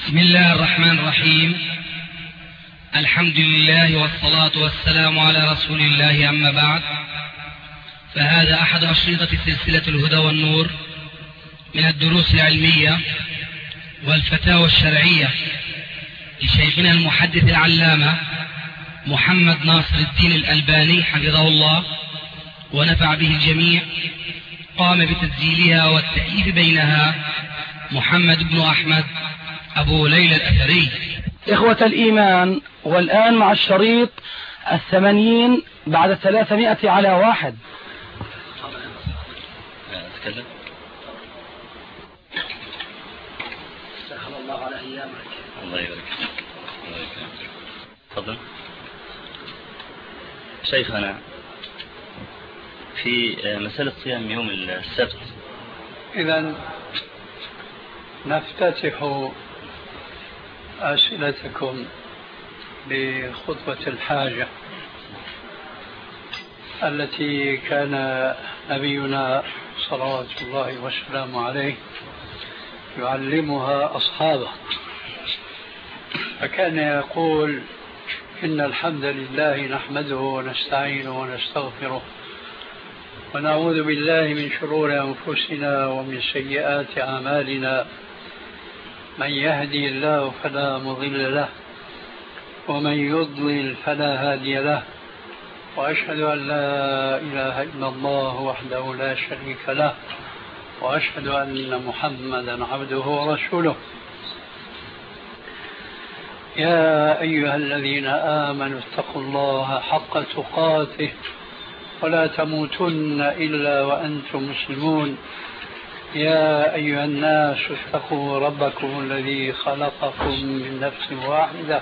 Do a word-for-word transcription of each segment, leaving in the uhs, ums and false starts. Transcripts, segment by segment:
بسم الله الرحمن الرحيم. الحمد لله والصلاة والسلام على رسول الله، أما بعد، فهذا أحد أشرطة سلسلة الهدى والنور من الدروس العلمية والفتاوى الشرعية لشيخنا المحدث العلامة محمد ناصر الدين الألباني حفظه الله ونفع به الجميع. قام بتسجيلها والتأليف بينها محمد بن أحمد أبو ليلى الأثري. إخوة الإيمان، والآن مع الشريط الثمانين بعد ثلاثمائة على واحد. أتكلم. سخر الله على أيامك. الله يبارك فيك. الله يبارك فيك. تفضل. شيخنا، في مسألة صيام يوم السبت، إذا نفتتح أسئلتكم بخطبة الحاجة التي كان نبينا صلوات الله وسلامه عليه يعلمها أصحابه، فكان يقول: إن الحمد لله نحمده ونستعينه ونستغفره ونعوذ بالله من شرور أنفسنا ومن سيئات أعمالنا، من يهدي الله فلا مضل له ومن يضلل فلا هادي له، وأشهد أن لا إله إلا الله وحده لا شريك له، وأشهد أن محمدا عبده ورسوله. يا أيها الذين آمنوا اتقوا الله حق تقاته ولا تموتن إلا وأنتم مسلمون. يا أيها الناس اتقوا ربكم الذي خلقكم من نفس واحدة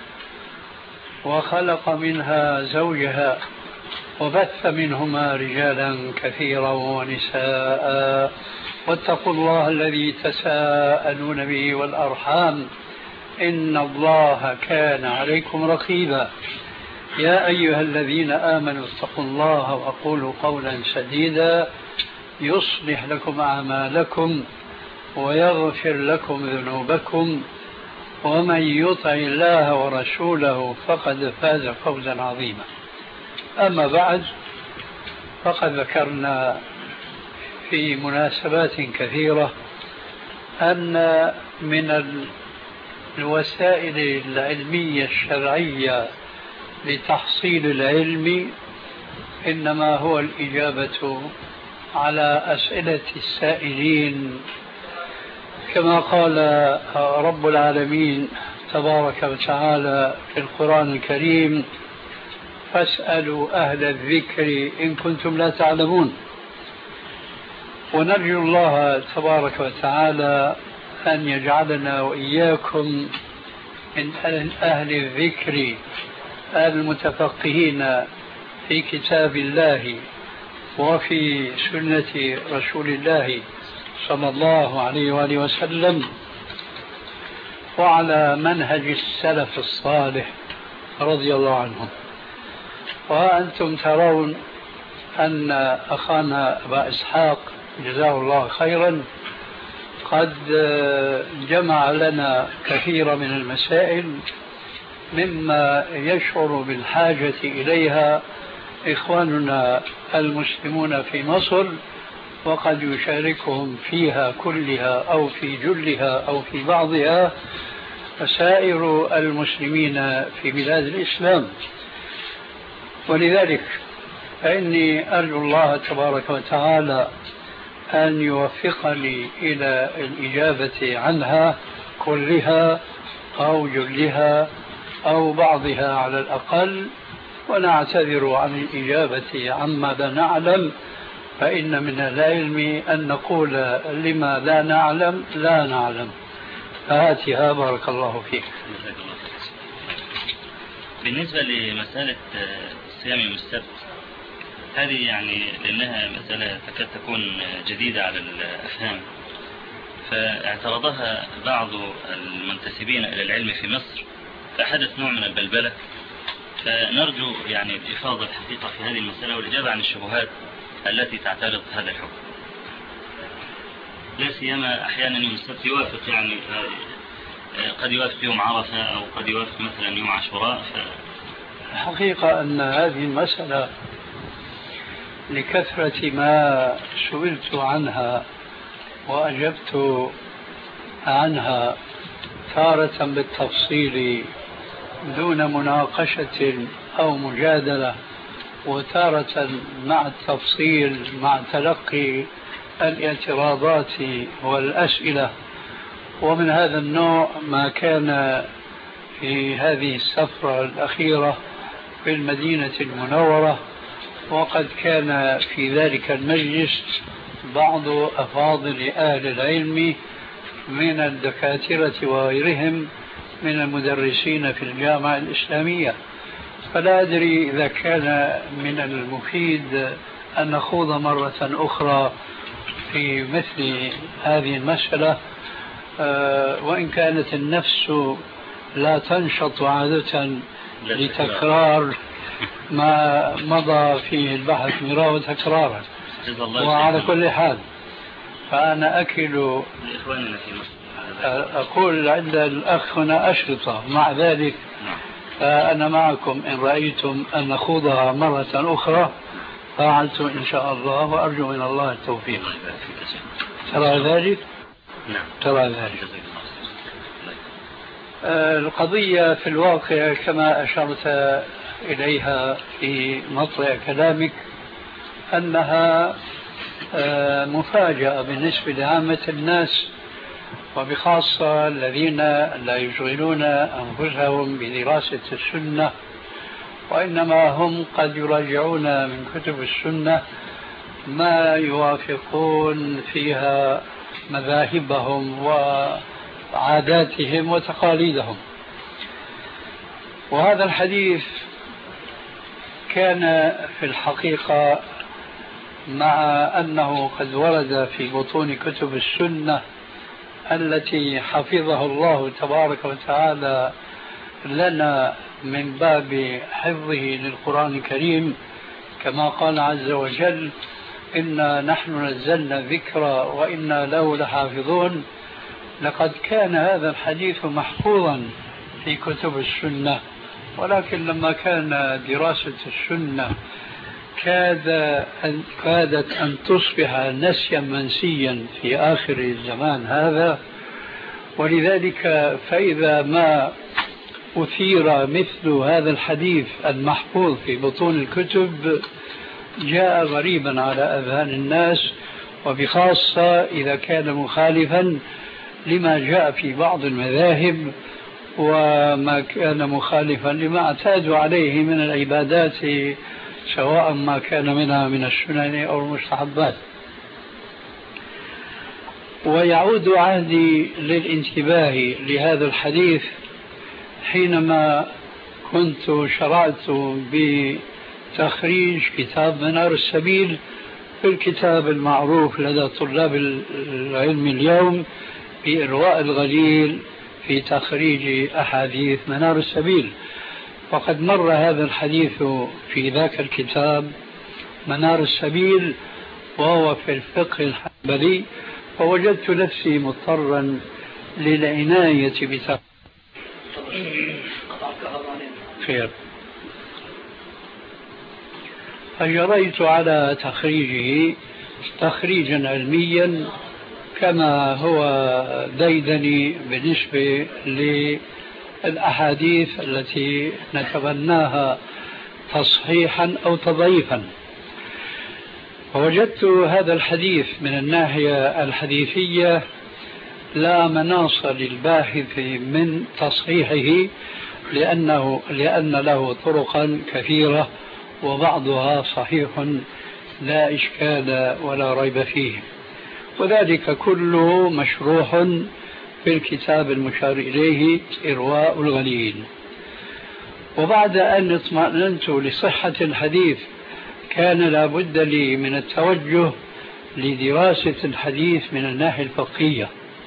وخلق منها زوجها وبث منهما رجالا كثيرا ونساء، واتقوا الله الذي تساءلون به والأرحام إن الله كان عليكم رقيبا. يا أيها الذين آمنوا اتقوا الله وقولوا قولا سديدا يصلح لكم أعمالكم ويغفر لكم ذنوبكم، ومن يطع الله ورسوله فقد فاز فوزا عظيما. أما بعد، فقد ذكرنا في مناسبات كثيرة أن من الوسائل العلمية الشرعية لتحصيل العلم إنما هو الإجابة على أسئلة السائلين، كما قال رب العالمين تبارك وتعالى في القرآن الكريم: فاسألوا أهل الذكر إن كنتم لا تعلمون. ونرجو الله تبارك وتعالى أن يجعلنا وإياكم من أهل الذكر المتفقهين في كتاب الله وفي سنة رسول الله صلى الله عليه وآله وسلم، وعلى منهج السلف الصالح رضي الله عنهم. وأنتم ترون أن أخانا أبا إسحاق جزاه الله خيرا قد جمع لنا كثير من المسائل مما يشعر بالحاجة إليها إخواننا المسلمون في مصر، وقد يشاركهم فيها كلها أو في جلها أو في بعضها سائر المسلمين في بلاد الإسلام. ولذلك فإني أرجو الله تبارك وتعالى أن يوفقني إلى الإجابة عنها كلها أو جلها أو بعضها على الأقل، ونعتذر عن الإجابة عما لا نعلم، فإن من العلم أن نقول لما لا نعلم لا نعلم. فهاتها بارك الله فيك. بالنسبة لمسألة صيام يوم السبت، هذه يعني لأنها مسألة تكاد تكون جديدة على الأفهام، فاعترضها بعض المنتسبين إلى العلم في مصر، فحدث نوع من البلبلة. فنرجو يعني الإفاضة الحقيقة في هذه المسألة والإجابة عن الشبهات التي تعترض هذا الحكم، لا سيما أحيانا يوم السبت يوافق يعني قد يوافق يوم عرفة أو قد يوافق مثلا يوم عاشوراء. ف... الحقيقة أن هذه المسألة لكثرة ما سئلت عنها وأجبت عنها تارة بالتفصيل دون مناقشة أو مجادلة، وتارة مع التفصيل مع تلقي الاعتراضات والأسئلة. ومن هذا النوع ما كان في هذه السفرة الأخيرة في المدينة المنورة، وقد كان في ذلك المجلس بعض أفاضل أهل العلم من الدكاترة وغيرهم من المدرسين في الجامعة الإسلامية. فلا أدري إذا كان من المفيد أن نخوض مرة أخرى في مثل هذه المسألة، وإن كانت النفس لا تنشط عادة لتكرار ما مضى فيه البحث مرارا وتكرارا. وعلى كل حال فأنا أكل أقول عند الأخ هنا أشرطة، مع ذلك فأنا معكم إن رأيتم أن نخوضها مرة أخرى فعلت إن شاء الله، وأرجو من الله التوفيق. ترى ذلك؟ نعم ترى ذلك. القضية في الواقع كما أشرت إليها في مطلع كلامك أنها مفاجأة بالنسبة لعامة الناس، وبخاصة الذين لا يشغلون أنفسهم بدراسة السنة، وإنما هم قد يراجعون من كتب السنة ما يوافقون فيها مذاهبهم وعاداتهم وتقاليدهم. وهذا الحديث كان في الحقيقة مع أنه قد ورد في بطون كتب السنة التي حفظه الله تبارك وتعالى لنا من باب حفظه للقرآن الكريم، كما قال عز وجل: إنا نحن نزلنا الذكر وإنا له لحافظون. لقد كان هذا الحديث محفوظا في كتب السنة، ولكن لما كان دراسة السنة كاد أن كادت أن تصبح نسيا منسيا في آخر الزمان هذا. ولذلك فإذا ما أثير مثل هذا الحديث المحفوظ في بطون الكتب جاء غريبا على أذهان الناس، وبخاصة إذا كان مخالفا لما جاء في بعض المذاهب، وما كان مخالفا لما اعتادوا عليه من العبادات، سواء ما كان منها من السنن أو المستحبات. ويعود عهدي للانتباه لهذا الحديث حينما كنت شرعت بتخريج كتاب منار السبيل، في الكتاب المعروف لدى طلاب العلم اليوم بإرواء الغليل في تخريج أحاديث منار السبيل. وقد مر هذا الحديث في ذاك الكتاب منار السبيل وهو في الفقه الحنبلي، فوجدت نفسي مضطرا للعناية بتخريج خير فجريت على تخريجه تخريجا علميا كما هو ديدني بالنسبة للأحاديث التي نتبناها تصحيحا أو تضعيفا. ووجدت هذا الحديث من الناحية الحديثية لا مناص للباحث من تصحيحه، لأنه لأن له طرقا كثيرة وبعضها صحيح لا إشكال ولا ريب فيه، وذلك كله مشروح في الكتاب المشار إليه إرواء الغليل. وبعد أن اطمأننت لصحة الحديث كان لا بد لي من التوجه لدراسة الحديث من الناحية الفقهية.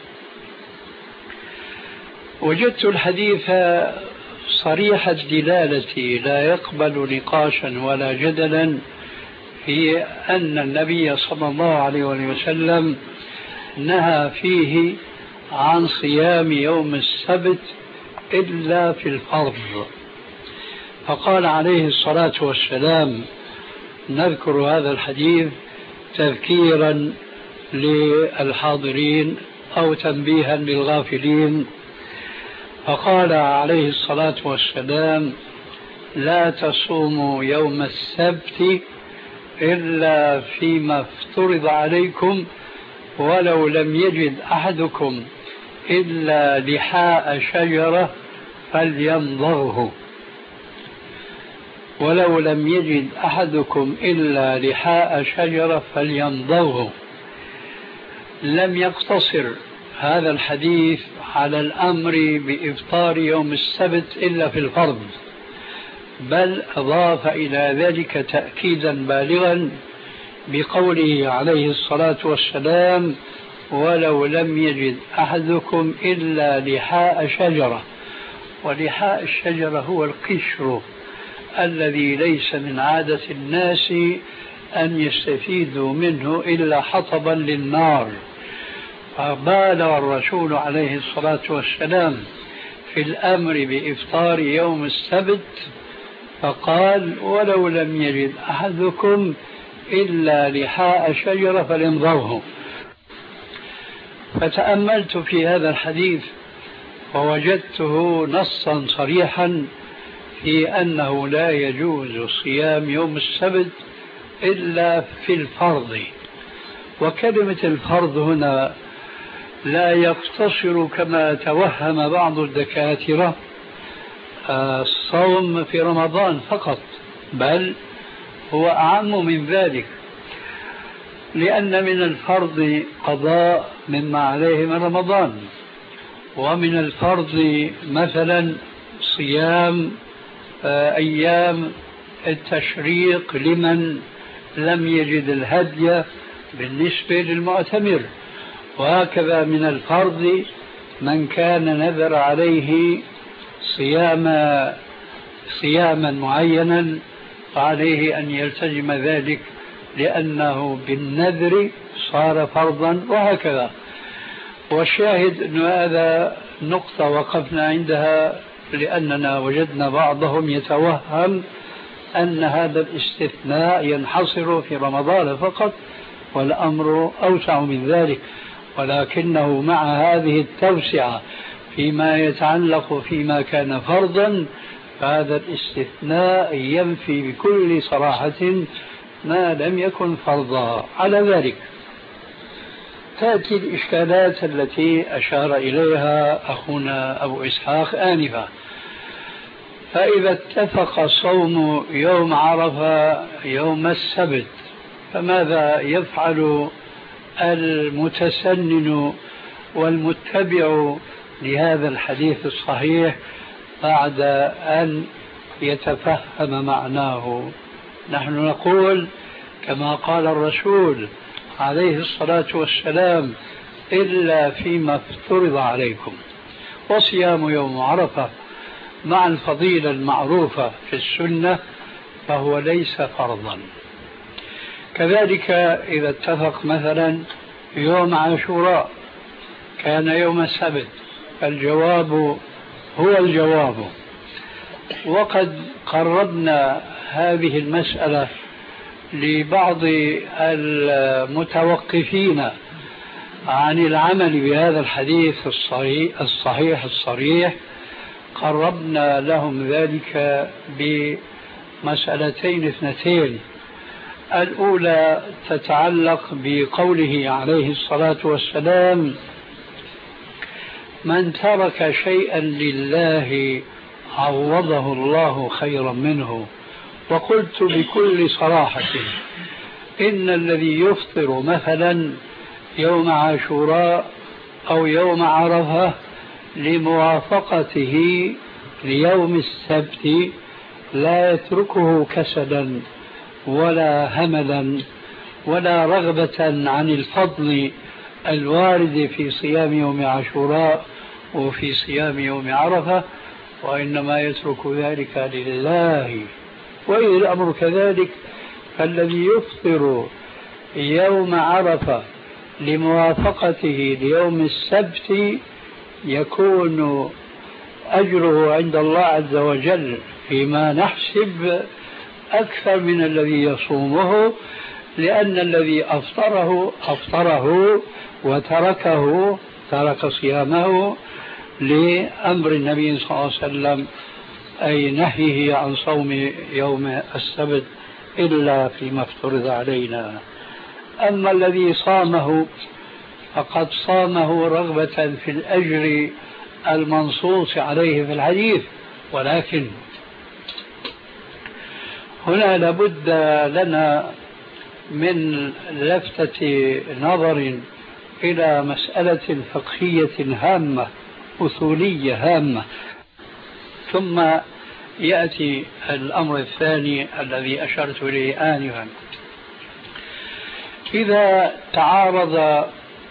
وجدت الحديث صريح الدلالة لا يقبل نقاشا ولا جدلا في أن النبي صلى الله عليه وسلم نهى فيه عن صيام يوم السبت إلا في الفرض. فقال عليه الصلاة والسلام: نذكر هذا الحديث تذكيرا للحاضرين أو تنبيها للغافلين. فقال عليه الصلاة والسلام: لا تصوموا يوم السبت إلا فيما افترض عليكم، ولو لم يجد أحدكم إلا لحاء شجرة فليمضغه. ولو لم يجد أحدكم إلا لحاء شجرة فليمضغه. لم يقتصر هذا الحديث على الأمر بإفطار يوم السبت إلا في الفرض، بل أضاف إلى ذلك تأكيدا بالغا بقوله عليه الصلاة والسلام: ولو لم يجد أحدكم إلا لحاء شجرة. ولحاء الشجرة هو القشر الذي ليس من عادة الناس أن يستفيدوا منه إلا حطبا للنار. فبالغ الرسول عليه الصلاة والسلام في الأمر بإفطار يوم السبت فقال: ولو لم يجد أحدكم إلا لحاء شجرة فليمضغه. فتأملت في هذا الحديث ووجدته نصا صريحا في أنه لا يجوز صيام يوم السبت إلا في الفرض. وكلمة الفرض هنا لا يقتصر كما توهم بعض الدكاترة الصوم في رمضان فقط، بل هو أعم من ذلك، لأن من الفرض قضاء مما عليه من رمضان، ومن الفرض مثلا صيام أيام التشريق لمن لم يجد الهدي بالنسبة للمعتمر، وهكذا من الفرض من كان نذر عليه صيام صياما معينا فعليه أن يلتزم ذلك لأنه بالنذر صار فرضا، وهكذا. والشاهد أن هذا نقطة وقفنا عندها لأننا وجدنا بعضهم يتوهم أن هذا الاستثناء ينحصر في رمضان فقط، والأمر أوسع من ذلك، ولكنه مع هذه التوسعة فيما يتعلق فيما كان فرضا فهذا الاستثناء ينفي بكل صراحة ما لم يكن فرضا. على ذلك تأتي الإشكالات التي أشار إليها أخونا أبو إسحاق آنفا. فإذا اتفق صوم يوم عرفة يوم السبت فماذا يفعل المتسنن والمتبع لهذا الحديث الصحيح بعد أن يتفهم معناه؟ نحن نقول كما قال الرسول عليه الصلاة والسلام: إلا فيما افترض عليكم. وصيام يوم عرفة مع الفضيلة المعروفة في السنة فهو ليس فرضا. كذلك إذا اتفق مثلا يوم عاشوراء كان يوم السبت الجواب هو الجواب. وقد قربنا هذه المسألة لبعض المتوقفين عن العمل بهذا الحديث الصحيح الصحيح الصريح، قربنا لهم ذلك بمسألتين اثنتين. الأولى تتعلق بقوله عليه الصلاة والسلام: من ترك شيئا لله عوضه الله خيرا منه. وقلت بكل صراحة إن الذي يفطر مثلا يوم عاشوراء أو يوم عرفة لموافقته ليوم السبت لا يتركه كسلا ولا هملا ولا رغبة عن الفضل الوارد في صيام يوم عاشوراء وفي صيام يوم عرفة، وإنما يترك ذلك لله. وإذا الأمر كذلك فالذي يفطر يوم عرفة لموافقته ليوم السبت يكون أجره عند الله عز وجل فيما نحسب أكثر من الذي يصومه، لأن الذي أفطره أفطره وتركه ترك صيامه لأمر النبي صلى الله عليه وسلم، أي نهيه عن صوم يوم السبت إلا فيما افترض علينا. أما الذي صامه فقد صامه رغبة في الأجر المنصوص عليه في الحديث، ولكن هنا لابد لنا من لفتة نظر إلى مسألة فقهية هامة أصولية هامة، ثم يأتي الأمر الثاني الذي أشرت إليه آنفا. إذا تعارض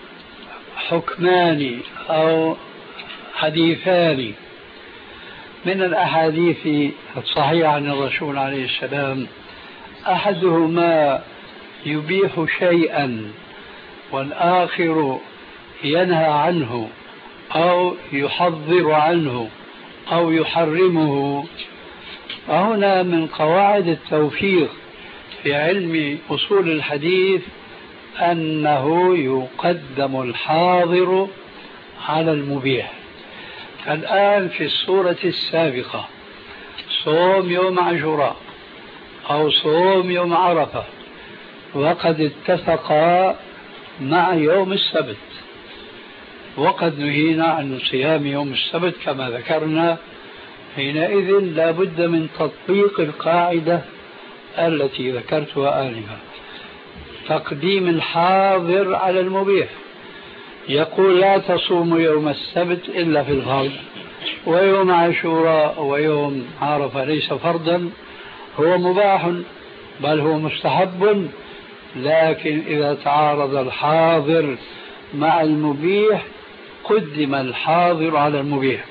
حكمان أو حديثان من الأحاديث الصحيحة عن الرسول عليه السلام، أحدهما يبيح شيئا والآخر ينهى عنه أو يحذر عنه أو يحرمه، فهنا من قواعد التوفيق في علم أصول الحديث أنه يقدم الحاضر على المبيح. الآن في الصورة السابقة صوم يوم عاشوراء أو صوم يوم عرفة وقد اتفقا مع يوم السبت، وقد نهينا عن صيام يوم السبت كما ذكرنا، حينئذ لا بد من تطبيق القاعدة التي ذكرتها آنفا، تقديم الحاضر على المبيح. يقول لا تصوم يوم السبت إلا في الفرض، ويوم عاشوراء ويوم عرفة ليس فرضا، هو مباح بل هو مستحب، لكن إذا تعارض الحاضر مع المبيح قدم الحاضر على المبيح.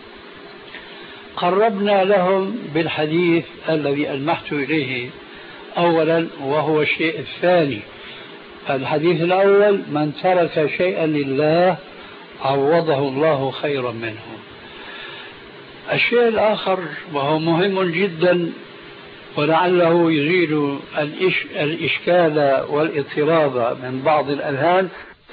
قربنا لهم بالحديث الذي ألمحت إليه أولا، وهو الشيء الثاني. الحديث الأول: من ترك شيئا لله عوضه الله خيرا منه. الشيء الآخر وهو مهم جدا ولعله يزيل الإش... الإشكال والاضطراب من بعض الأذهان: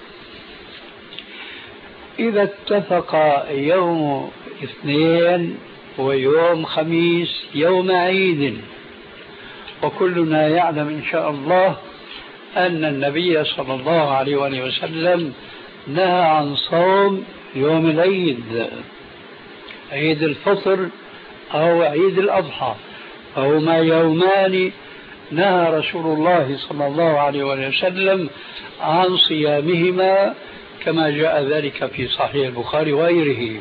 إذا اتفق يوم اثنين ويوم خميس يوم عيد، وكلنا يعلم إن شاء الله أن النبي صلى الله عليه وآله وسلم نهى عن صوم يوم العيد، عيد الفطر أو عيد الأضحى، فهما يومان نهى رسول الله صلى الله عليه وآله وسلم عن صيامهما كما جاء ذلك في صحيح البخاري وغيره.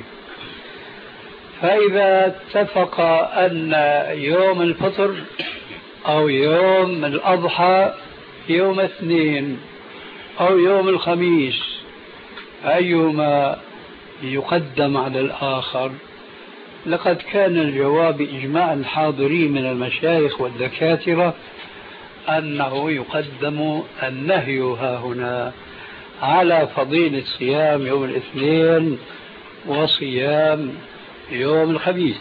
فإذا اتفق أن يوم الفطر أو يوم الأضحى يوم اثنين أو يوم الخميس، أيهما يقدم على الآخر؟ لقد كان الجواب إجماع الحاضرين من المشايخ والدكاترة أنه يقدم النهي ها هنا على فضيلة صيام يوم الاثنين وصيام يوم الخميس.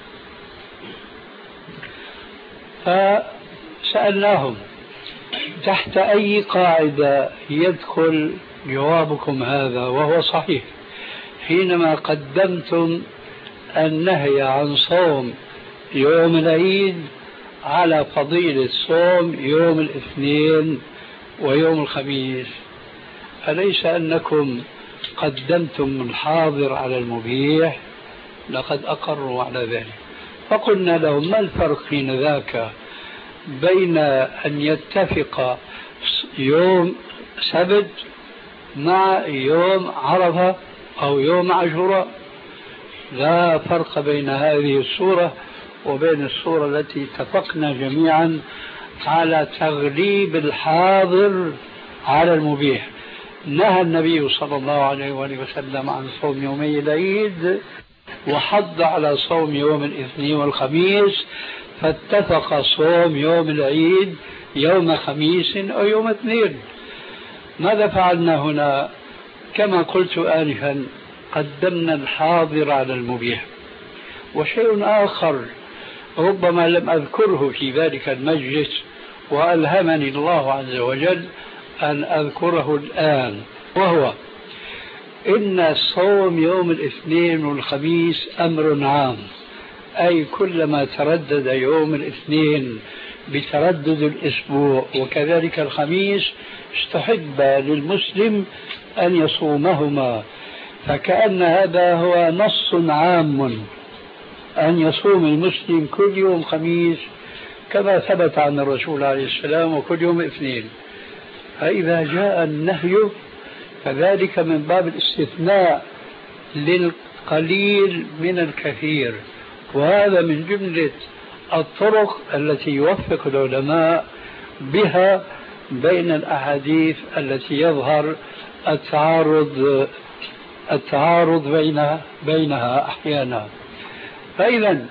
فسألناهم: تحت أي قاعدة يدخل جوابكم هذا؟ وهو صحيح، حينما قدمتم النهي عن صوم يوم العيد على فضيلة صوم يوم الاثنين ويوم الخميس، أليس أنكم قدمتم الحاضر على المبيح؟ لقد أقروا على ذلك. فقلنا لهم: ما الفرق حين ذاك بين أن يتفق يوم سبت مع يوم عرفة أو يوم عاشوراء؟ لا فرق بين هذه الصورة وبين الصورة التي اتفقنا جميعا على تغليب الحاضر على المبيح. نهى النبي صلى الله عليه وسلم عن صوم يومي العيد وحض على صوم يوم الاثنين والخميس، فاتفق صوم يوم العيد يوم خميس أو يوم اثنين. ماذا فعلنا هنا؟ كما قلت آنفا قدمنا الحاضر على المبيح. وشيء آخر ربما لم أذكره في ذلك المجلس وألهمني الله عز وجل أن أذكره الآن، وهو إن صوم يوم الاثنين والخميس أمر عام، أي كلما تردد يوم الاثنين بتردد الأسبوع وكذلك الخميس استحب للمسلم أن يصومهما، فكأن هذا هو نص عام أن يصوم المسلم كل يوم خميس كما ثبت عن الرسول عليه السلام وكل يوم اثنين. فإذا جاء النهي فذلك من باب الاستثناء للقليل من الكثير، وهذا من جملة الطرق التي يوفق العلماء بها بين الأحاديث التي يظهر التعارض التعارض بينها بينها أحيانا. فإذا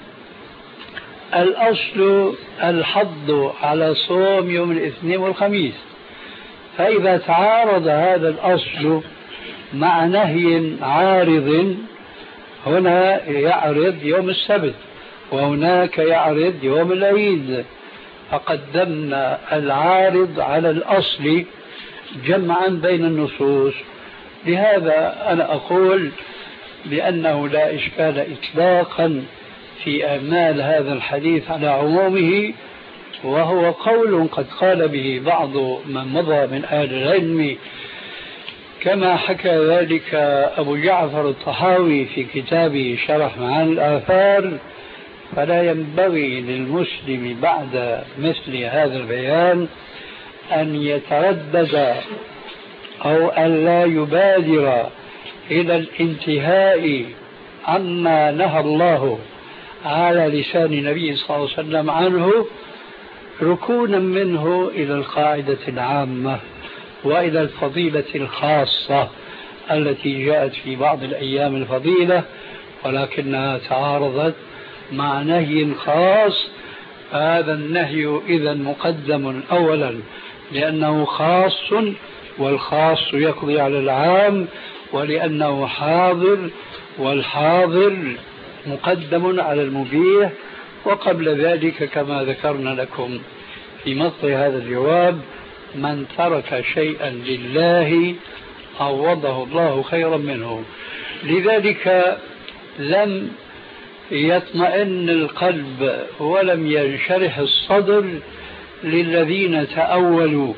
الأصل الحض على صوم يوم الاثنين والخميس، فإذا تعارض هذا الأصل مع نهي عارض، هنا يعرض يوم السبت وهناك يعرض يوم العيد، فقدمنا العارض على الأصل جمعا بين النصوص. لهذا أنا أقول بأنه لا إشكال إطلاقا في إعمال هذا الحديث على عمومه، وهو قول قد قال به بعض من مضى من أهل العلم، كما حكى ذلك أبو جعفر الطحاوي في كتابه شرح معاني الآثار. فلا ينبغي للمسلم بعد مثل هذا البيان أن يتردد أو أن لا يبادر إلى الانتهاء عما نهى الله على لسان النبي صلى الله عليه وسلم عنه، ركونا منه إلى القاعدة العامة وإلى الفضيلة الخاصة التي جاءت في بعض الأيام الفضيلة ولكنها تعارضت مع نهي خاص. هذا النهي إذا مقدم أولا لأنه خاص، والخاص يقضي على العام، ولأنه حاضر، والحاضر مقدم على المبيح. وقبل ذلك كما ذكرنا لكم في مطلع هذا الجواب، من ترك شيئا لله عوضه الله خيرا منه. لذلك لم يطمئن القلب ولم ينشرح الصدر للذين تأولوا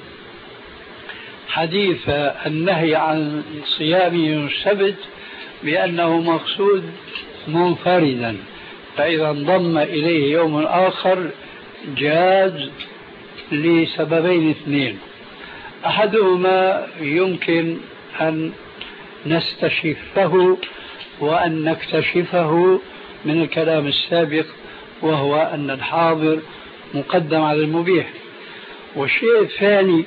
حديث النهي عن صيام يوم السبت بأنه مقصود منفردا، فإذا انضم إليه يوم آخر جاز لسببين اثنين. أحدهما يمكن أن نستشفه وأن نكتشفه من الكلام السابق، وهو أن الحاضر مقدم على المبيح. والشيء الثاني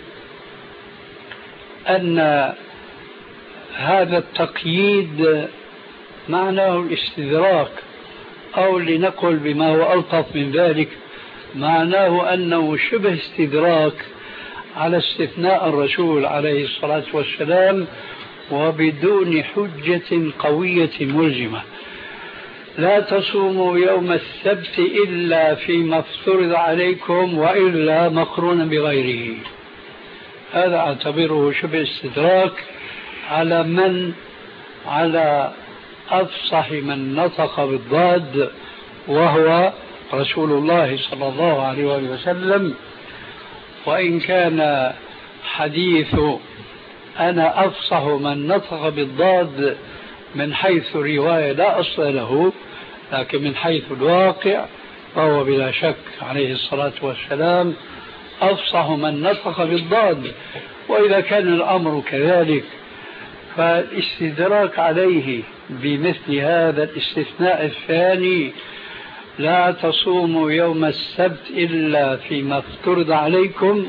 أن هذا التقييد معناه الاستدراك، أو لنقل بما هو ألطف من ذلك، معناه أنه شبه استدراك على استثناء الرسول عليه الصلاة والسلام وبدون حجة قوية ملزمة. لا تصوموا يوم السبت إلا فيما افترض عليكم وإلا مقرونا بغيره. هذا أعتبره شبه استدراك على من على أفصح من نطق بالضاد، وهو رسول الله صلى الله عليه وسلم. وإن كان حديث أنا أفصح من نطق بالضاد من حيث رواية لا أصل له، لكن من حيث الواقع فهو بلا شك عليه الصلاة والسلام أفصح من نطق بالضاد. وإذا كان الأمر كذلك فالاستدراك عليه بمثل هذا الاستثناء الثاني، لا تصوموا يوم السبت إلا فيما افترض عليكم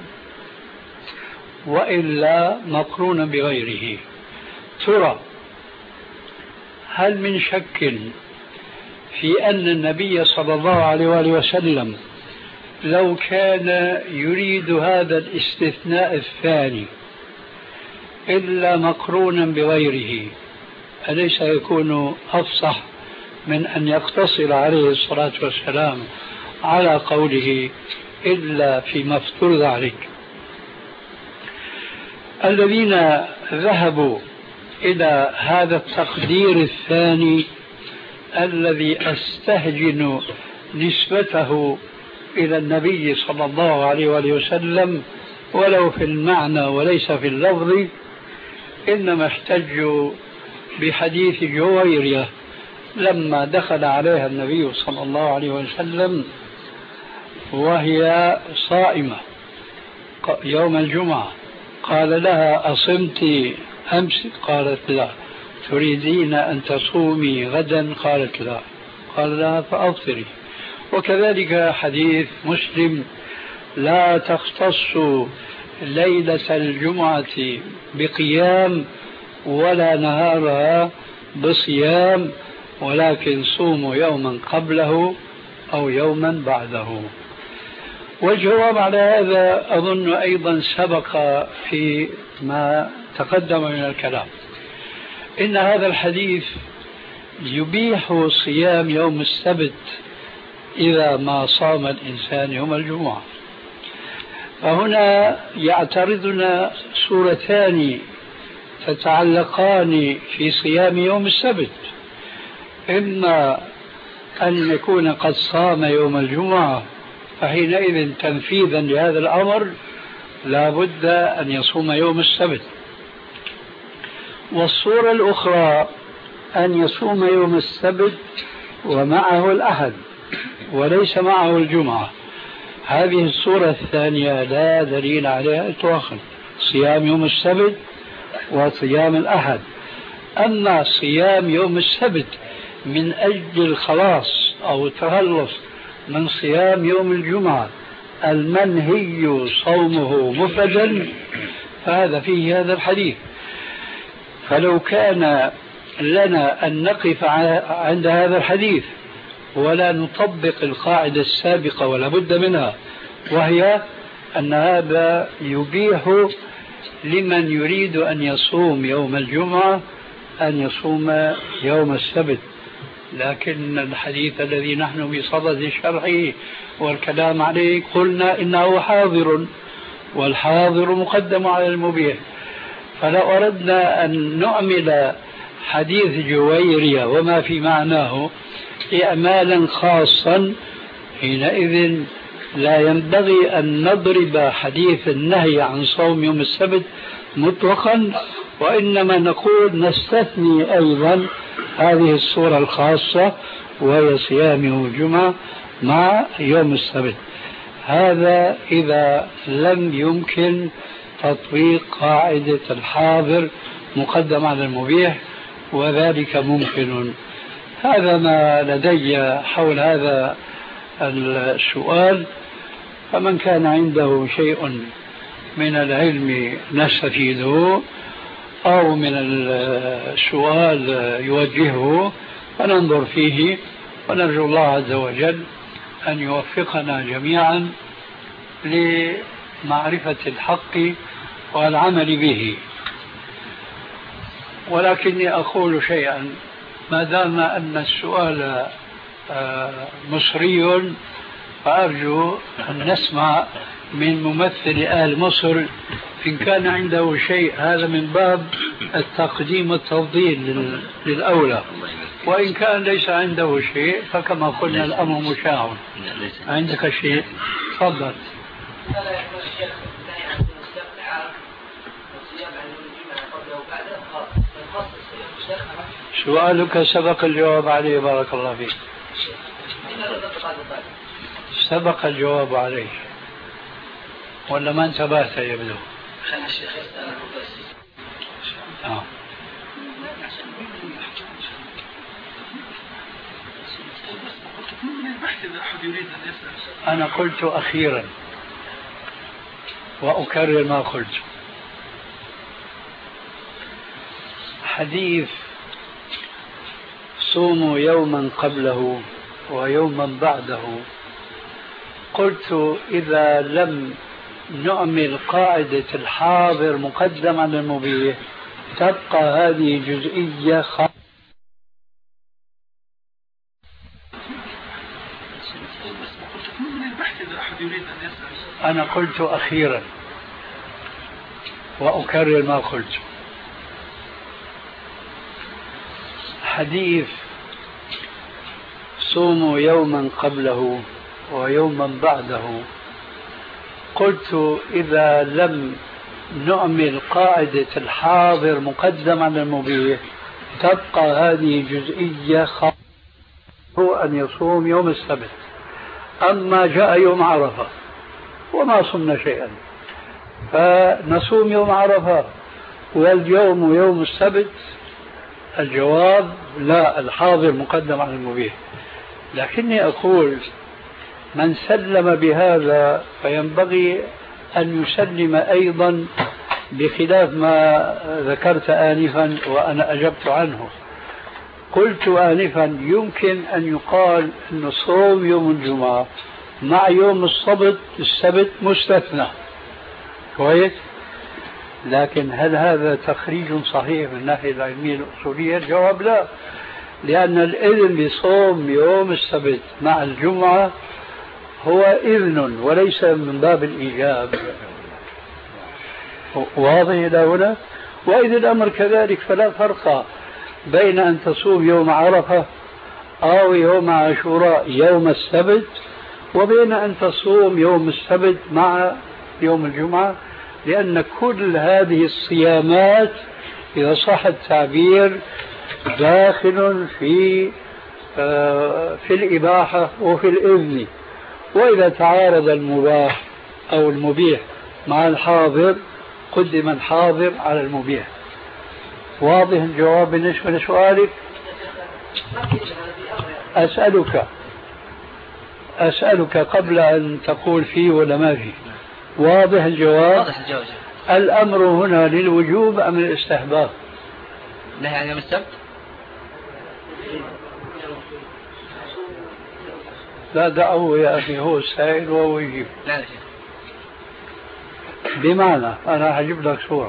وإلا مقرونا بغيره. ترى هل من شك في أن النبي صلى الله عليه وآله وسلم لو كان يريد هذا الاستثناء الثاني إلا مقرونا بغيره، أليس يكون أفصح من أن يقتصر عليه الصلاة والسلام على قوله إلا فيما افترض عليك؟ الذين ذهبوا إلى هذا التقدير الثاني الذي أستهجن نسبته إلى النبي صلى الله عليه وآله وسلم ولو في المعنى وليس في اللفظ، إنما احتجوا بحديث جويرية لما دخل عليها النبي صلى الله عليه وسلم وهي صائمة يوم الجمعة، قال لها أصمت أمس؟ قالت لا. تريدين أن تصومي غدا؟ قالت لا. قال لها فأفطري. وكذلك حديث مسلم لا تختص ليلة الجمعة بقيام ولا نهارها بصيام، ولكن صوموا يوما قبله أو يوما بعده. والجواب على هذا أظن أيضا سبق في ما تقدم من الكلام. إن هذا الحديث يبيح صيام يوم السبت إذا ما صام الإنسان يوم الجمعة. فهنا يعترضنا سورتان تتعلقان في صيام يوم السبت، إما أن يكون قد صام يوم الجمعة فحينئذ تنفيذا لهذا الأمر لا بد أن يصوم يوم السبت، والصورة الأخرى أن يصوم يوم السبت ومعه الأحد وليس معه الجمعة. هذه الصورة الثانية لا دليل عليها إطلاقا، صيام يوم السبت وصيام الأحد. أما صيام يوم السبت من أجل الخلاص أو التخلص من صيام يوم الجمعة المنهي صومه مفردا فهذا فيه هذا الحديث. فلو كان لنا أن نقف عند هذا الحديث ولا نطبق القاعدة السابقة ولا بد منها، وهي أن هذا يبيح لمن يريد أن يصوم يوم الجمعة أن يصوم يوم السبت، لكن الحديث الذي نحن بصدد شرحه والكلام عليه قلنا إنه حاضر، والحاضر مقدم على المبيح. فلو أردنا أن نعمل حديث جويرية وما في معناه إعمالا خاصا حينئذ لا ينبغي أن نضرب حديث النهي عن صوم يوم السبت مطلقا، وإنما نقول نستثني أيضا هذه الصورة الخاصة وهي صيام يوم الجمعة مع يوم السبت. هذا إذا لم يمكن تطبيق قاعدة الحاضر مقدم على المبيح، وذلك ممكن. هذا ما لدي حول هذا السؤال، فمن كان عنده شيء من العلم نستفيده أو من السؤال يوجهه فننظر فيه، ونرجو الله عز وجل أن يوفقنا جميعا لمعرفة الحق والعمل به. ولكني أقول شيئا، ما دام أن السؤال مصري فأرجو أن نسمع من ممثل آل مصر إن كان عنده شيء، هذا من باب التقديم والتفضيل للأولى، وإن كان ليس عنده شيء فكما قلنا الأمر مشاع. عندك شيء تفضل. سؤالك سبق الجواب عليه، بارك الله فيك. سبق الجواب عليه ولا ما انتبهت يبدو؟ آه. أنا قلت أخيرا وأكرر ما قلت، حديث صوموا يوما قبله ويوما بعده، قلت إذا لم نعمل قاعدة الحاضر مقدم على المبيح تبقى هذه جزئية خاصة. أنا قلت أخيرا وأكرر ما قلت. حديث صوموا يوما قبله ويوما بعده، قلت إذا لم نعمل قاعدة الحاضر مقدم على المبيح تبقى هذه جزئية خاصة، هو أن يصوم يوم السبت. أما جاء يوم عرفة وما صمنا شيئا فنصوم يوم عرفة واليوم يوم السبت، الجواب لا، الحاضر مقدم على المبيح. لكني أقول من سلم بهذا فينبغي أن يسلم أيضا بخلاف ما ذكرت آنفا وأنا أجبت عنه. قلت آنفا يمكن أن يقال أن صوم يوم الجمعة مع يوم السبت السبت مستثنى، كويس، لكن هل هذا تخريج صحيح من الناحية العلمية الأصولية؟ الجواب لا، لأن الإذن بصوم يوم السبت مع الجمعة هو إذن وليس من باب الإيجاب. واضح إلى هنا؟ وإذا الأمر كذلك فلا فرق بين أن تصوم يوم عرفة أو يوم عاشوراء يوم السبت وبين أن تصوم يوم السبت مع يوم الجمعة، لأن كل هذه الصيامات إذا صح التعبير داخل في في الإباحة وفي الإذن. وإذا تعارض المباح أو المبيح مع الحاضر قدم الحاضر على المبيح. واضح الجواب بالنسبة لسؤالك؟ أسألك أسألك قبل أن تقول فيه ولا ما فيه. واضح الجواب؟ واضح الجواب. الأمر هنا للوجوب أم الاستحباب؟ نهي عن يوم السبت؟ لا دعوه يا أخي، هو السائل وهو يجيب. لا لا. بمعنى أنا هجيب لك صورة.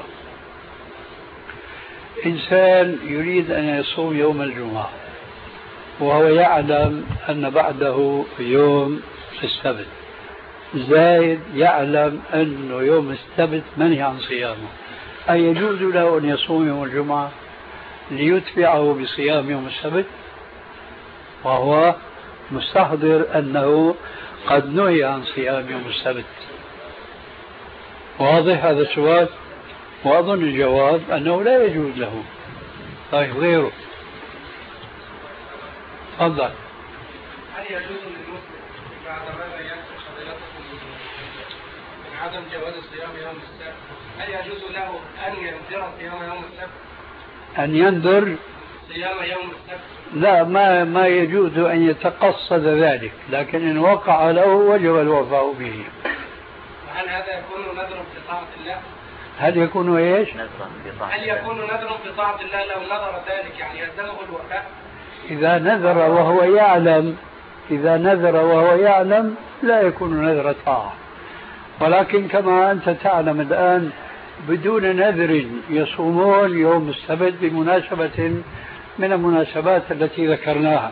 إنسان يريد أن يصوم يوم الجمعة وهو يعلم أن بعده يوم السبت، زايد يعلم أن يوم السبت منهي عن صيامه، أي يجوز له أن يصوم يوم الجمعة ليتبعه بصيام يوم السبت وهو مستحضر أنه قد نهي عن صيام يوم السبت؟ واضح هذا السؤال؟ وأظن الجواب أنه لا يجوز له. طيب غيره؟ تفضل. هل يجوز للمسلم بعد ماذا ينسى فضيلتكم من عدم جواز صيام يوم السبت، هل يجوز له أن ينذر صيام يوم السبت؟ أن ينذر صيام يوم السبت؟ لا، ما ما يجوز أن يتقصد ذلك، لكن إن وقع له وجب الوفاء به. وهل هذا يكون نذر في طاعة الله؟ هل يكون ايش؟ هل يكون نذر في طاعة الله لو نذر ذلك يعني يلزمه الوفاء؟ إذا نذر وهو يعلم إذا نذر وهو يعلم لا يكون نذر طاعة، ولكن كما أنت تعلم الآن بدون نذر يصومون يوم السبت بمناسبة من المناسبات التي ذكرناها.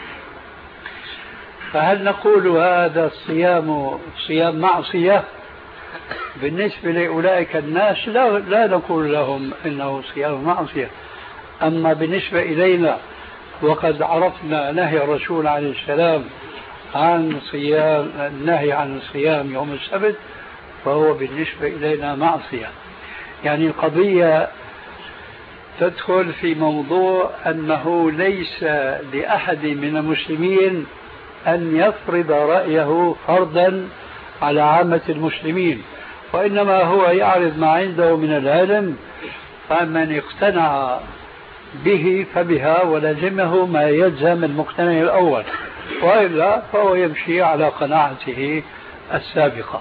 فهل نقول هذا الصيام صيام معصية بالنسبة لأولئك الناس؟ لا, لا نقول لهم إنه صيام معصية. أما بالنسبة إلينا وقد عرفنا نهي الرسول عليه السلام عن صيام النهي عن الصيام يوم السبت فهو بالنسبة إلينا معصية. يعني القضية تدخل في موضوع أنه ليس لأحد من المسلمين أن يفرض رأيه فرضا على عامة المسلمين، وإنما هو يعرض ما عنده من العلم، فمن اقتنع به فبها ولزمه ما يلزم المقتنع الأول، وإلا فهو يمشي على قناعته السابقة.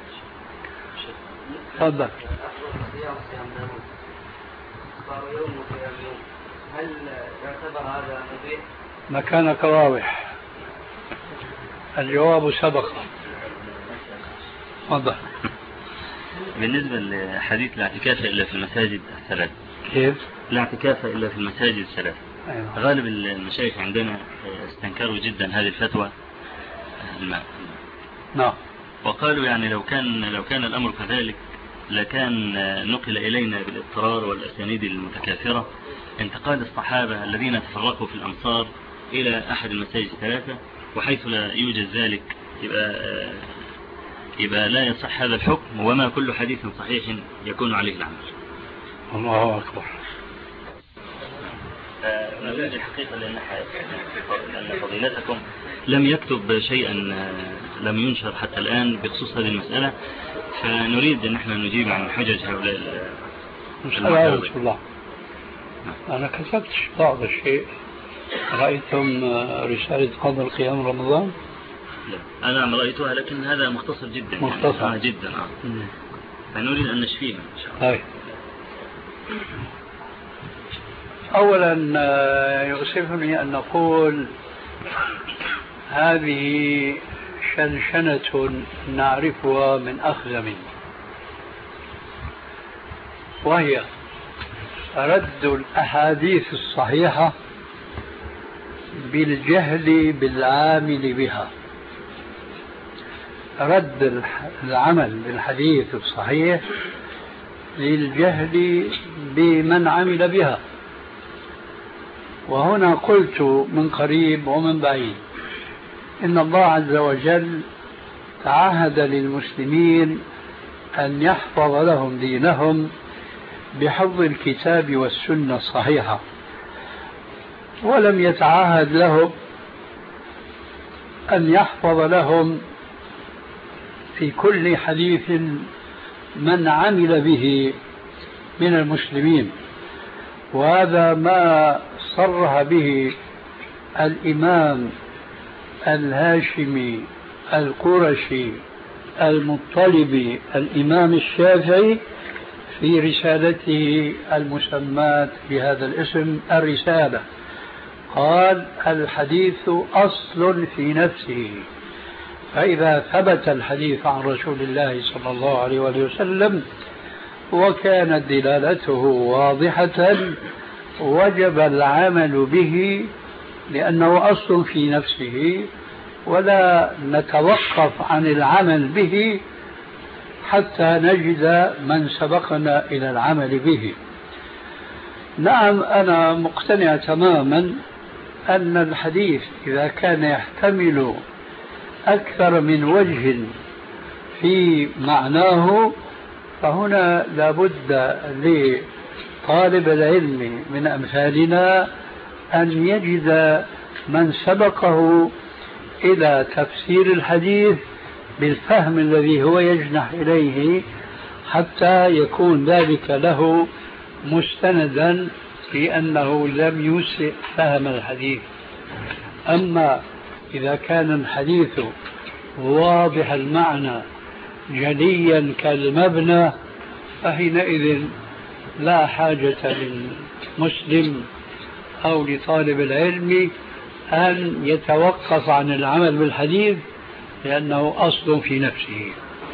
تفضل. هل يعتبر هذا مبيح؟ مكانك واضح، الجواب سبق. تفضل. بالنسبة لحديث لا اعتكاف إلا في المساجد الثلاث. كيف؟ لا اعتكاف إلا في المساجد الثلاث. أيوة. غالب المشايخ عندنا استنكروا جدا هذه الفتوى. نعم. وقالوا يعني لو كان لو كان الأمر كذلك لكان نقل إلينا بالاضطرار والأسانيد المتكاثرة انتقال الصحابة الذين تفرقوا في الأمصار إلى أحد المساجد الثلاثة، وحيث لا يوجد ذلك يبقى يبقى لا يصح هذا الحكم، وما كل حديث صحيح يكون عليه العمل. الله أكبر. نريد الحقيقة لأن فضيلتكم لم يكتب شيئا لم ينشر حتى الآن بخصوص هذه المسألة، فنريد أن احنا نجيب عن حجج هؤلاء المعترضين. الله. أنا كتبت بعض الشيء. رأيتم رسالة قبل قيام رمضان؟ لا أنا رأيتها، لكن هذا مختصر جدا. مختصر يعني. آه جدا. آه. فنريد أن نشفيها إن شاء الله. طيب. أولا يؤسفني أن نقول هذه شنشنة نعرفها من أخزم، وهي رد الأحاديث الصحيحة بالجهل بالعامل بها. رد العمل بالحديث الصحيح للجهل بمن عمل بها. وهنا قلت من قريب ومن بعيد إن الله عز وجل تعهد للمسلمين أن يحفظ لهم دينهم بحفظ الكتاب والسنة الصحيحة، ولم يتعهد لهم أن يحفظ لهم في كل حديث من عمل به من المسلمين. وهذا ما صرح به الإمام الهاشمي القرشي المطلبي الإمام الشافعي في رسالته المسماة بهذا الاسم الرسالة. قال: الحديث أصل في نفسه، فإذا ثبت الحديث عن رسول الله صلى الله عليه وسلم وكانت دلالته واضحة وجب العمل به لأنه أصل في نفسه، ولا نتوقف عن العمل به حتى نجد من سبقنا إلى العمل به. نعم، أنا مقتنع تماما أن الحديث إذا كان يحتمل أكثر من وجه في معناه فهنا لابد لطالب العلم من أمثالنا أن يجد من سبقه إلى تفسير الحديث بالفهم الذي هو يجنح إليه حتى يكون ذلك له مستندا في أنه لم يسئ فهم الحديث. أما إذا كان الحديث واضح المعنى جليا كالمبنى فحينئذ لا حاجة للمسلم أو لطالب العلم أن يتوقف عن العمل بالحديث لأنه أصل في نفسه.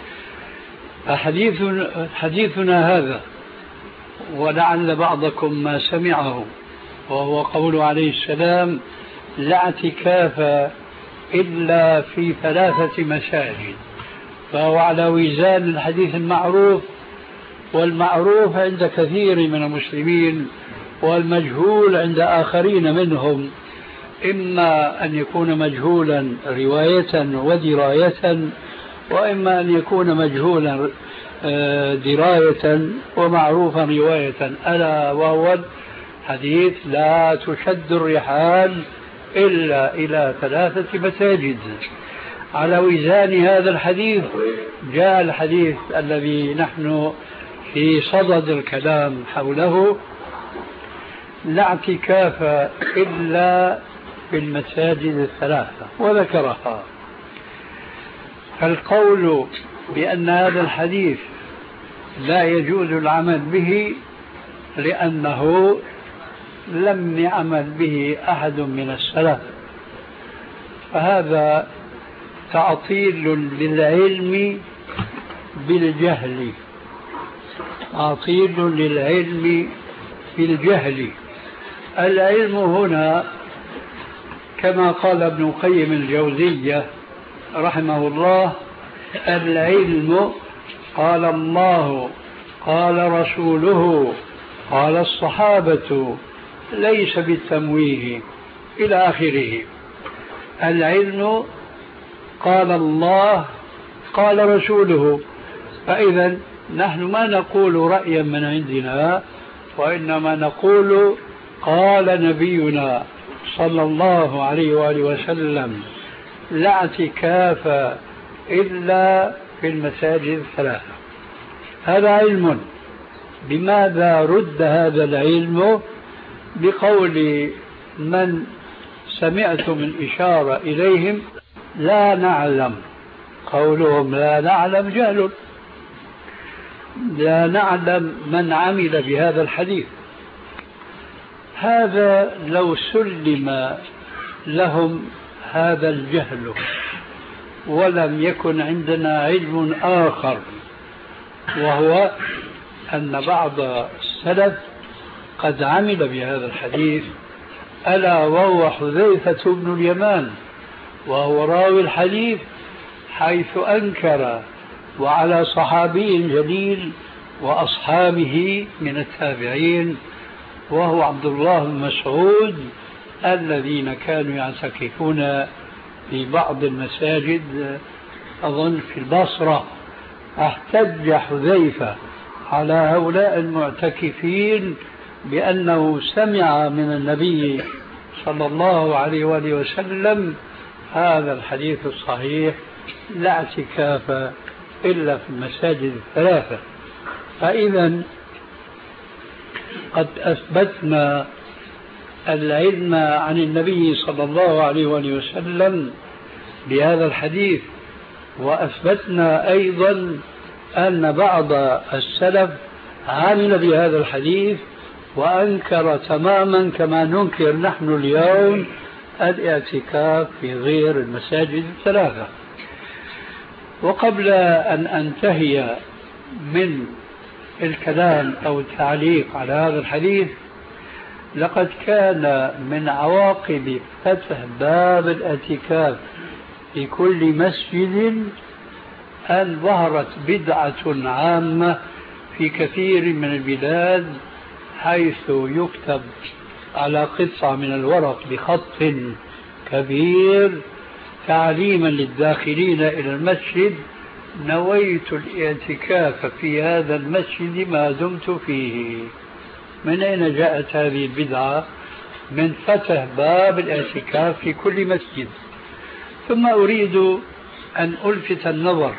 فحديثنا حديثنا هذا، ولعل بعضكم ما سمعه، وهو قول عليه السلام: لا اعتكاف إلا في ثلاثة مساجد، فهو على وزان الحديث المعروف، والمعروف عند كثير من المسلمين والمجهول عند آخرين منهم، إما أن يكون مجهولا رواية ودراية، وإما أن يكون مجهولا دراية ومعروفا رواية، ألا وهو حديث لا تشد الرحال إلا إلى ثلاثة مساجد. على وزان هذا الحديث جاء الحديث الذي نحن في صدد الكلام حوله: لا اعتكاف إلا في المساجد الثلاثة، وذكرها. فالقول بأن هذا الحديث لا يجوز العمل به لأنه لم يعمل به أحد من السلف، فهذا تعطيل للعلم بالجهل تعطيل للعلم في الجهل. العلم هنا كما قال ابن القيم الجوزية رحمه الله: العلم قال الله قال رسوله قال الصحابة ليس بالتمويه إلى آخره. العلم قال الله قال رسوله. فإذا نحن ما نقول رأيا من عندنا، وإنما نقول قال نبينا صلى الله عليه وآله وسلم: لا اعتكاف إلا في المساجد الثلاثة. هذا علم. بماذا رد هذا العلم؟ بقول من سمعت من إشارة إليهم: لا نعلم. قولهم لا نعلم جهل. لا نعلم من عمل بهذا الحديث. هذا لو سلم لهم هذا الجهل ولم يكن عندنا علم آخر، وهو أن بعض السلف قد عمل بهذا الحديث، ألا وهو حذيفة بن اليمان، وهو راوي الحديث، حيث أنكر وعلى صحابي جليل وأصحابه من التابعين، وهو عبد الله بن مسعود، الذين كانوا يعتكفون في بعض المساجد أظن في البصرة. احتج حذيفة على هؤلاء المعتكفين بأنه سمع من النبي صلى الله عليه وآله وسلم هذا الحديث الصحيح: لا اعتكاف إلا في المساجد الثلاثة. فإذا قد أثبتنا العلم عن النبي صلى الله عليه وآله وسلم بهذا الحديث، وأثبتنا أيضا أن بعض السلف عمل بهذا الحديث وأنكر تماما كما ننكر نحن اليوم الاعتكاف في غير المساجد الثلاثة. وقبل أن أنتهي من الكلام أو التعليق على هذا الحديث، لقد كان من عواقب فتح باب الاعتكاف في كل مسجد أن ظهرت بدعة عامة في كثير من البلاد، حيث يكتب على قطعة من الورق بخط كبير تعليما للداخلين إلى المسجد: نويت الاعتكاف في هذا المسجد ما دمت فيه. من أين جاءت هذه البدعة؟ من فتح باب الاعتكاف في كل مسجد. ثم أريد أن ألفت النظر